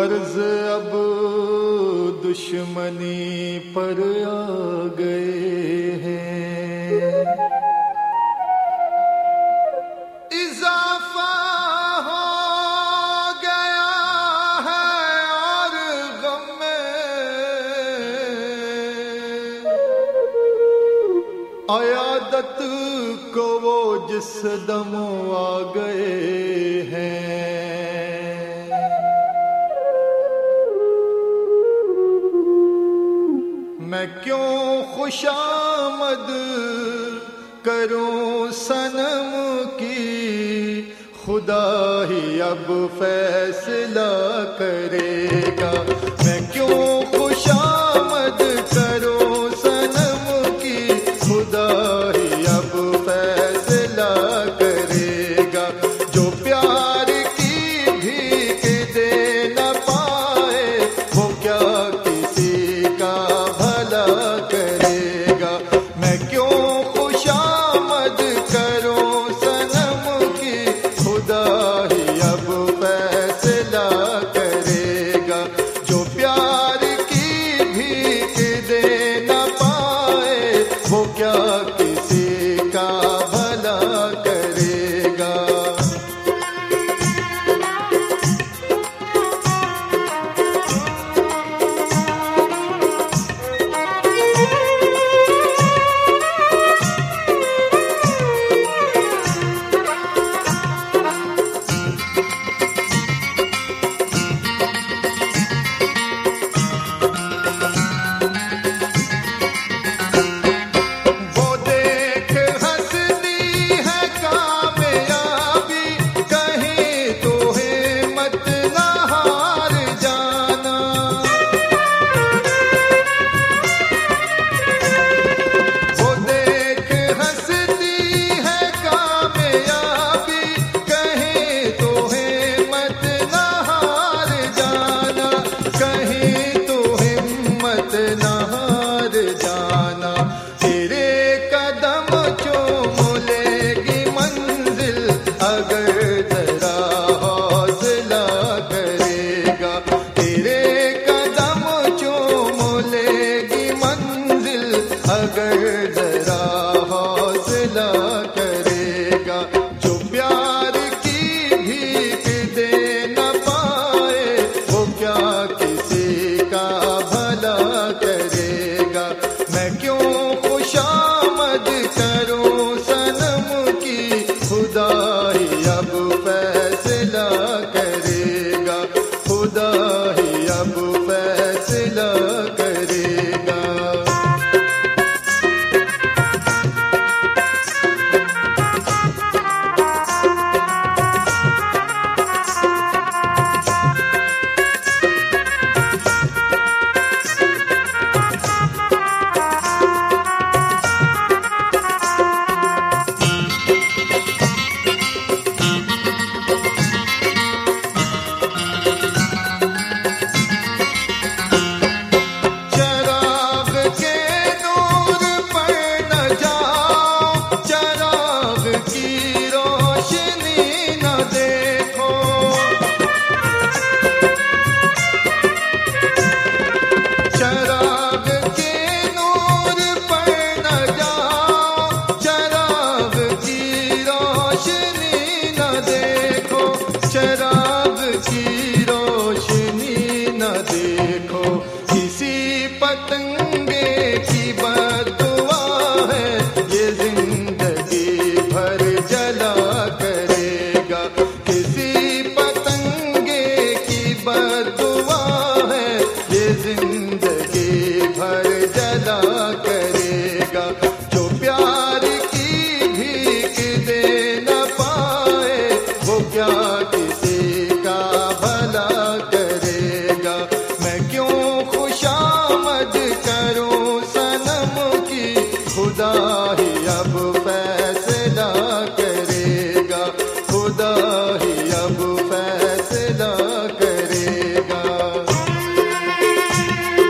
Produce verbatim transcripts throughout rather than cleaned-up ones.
फर्ज अब दुश्मनी पर आ गए हैं। इजाफा हो गया है और गम में अयादत को वो जिस दम आ गए हैं। मैं क्यों खुशामद करूं सनम की, खुदा ही अब फैसला करेगा। मैं क्यों खुशामद करूं सनम की, खुदा ही अब फैसला करेगा। जो प्यार की भीख दे न पाए, वो क्या किसी का भला करेगा। मैं क्यों खुशामद करूं सनम की, खुदा ही अब फैसला करेगा। जो प्यार की भीख दे न पाए, वो क्या किसी का भला करेगा। अगर जरा हौसला करेगा। जो प्यार की भीख दे न पाए, वो क्या किसी का भला करेगा। मैं क्यों खुशामद करूं सनम की, खुदा ही अब फैसला करेगा। खुदा ही अब फैसला करेगा। चराग की रोशनी न देखो, किसी पतंगे की बददुआ है, ये जिंदगी भर जला करेगा। किसी पतंगे की बददुआ है, ये जिंदगी भर जला करेगा। जो प्यार की भीख दे न पाए, वो क्या किसी का भला करेगा। मैं क्यों खुशामद करूं सनम की, खुदा ही अब फैसला करेगा। खुदा ही अब फैसला करेगा।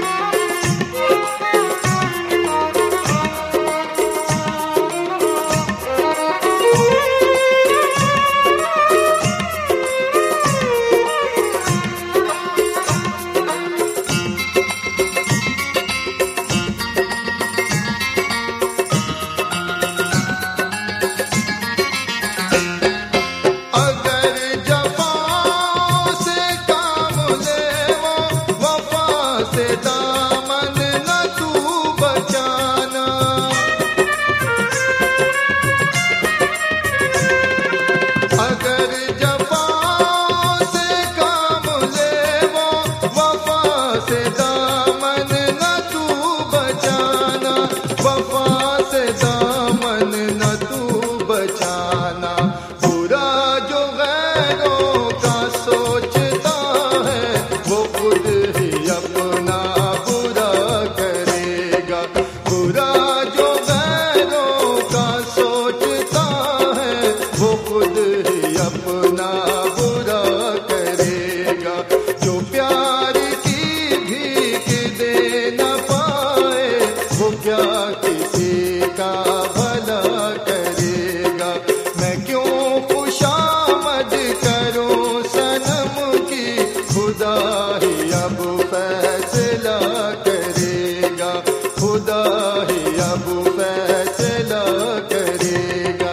ही अब फैसला करेगा, खुदा ही अब फैसला करेगा।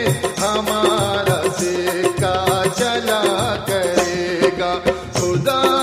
चला करेगा खुदा।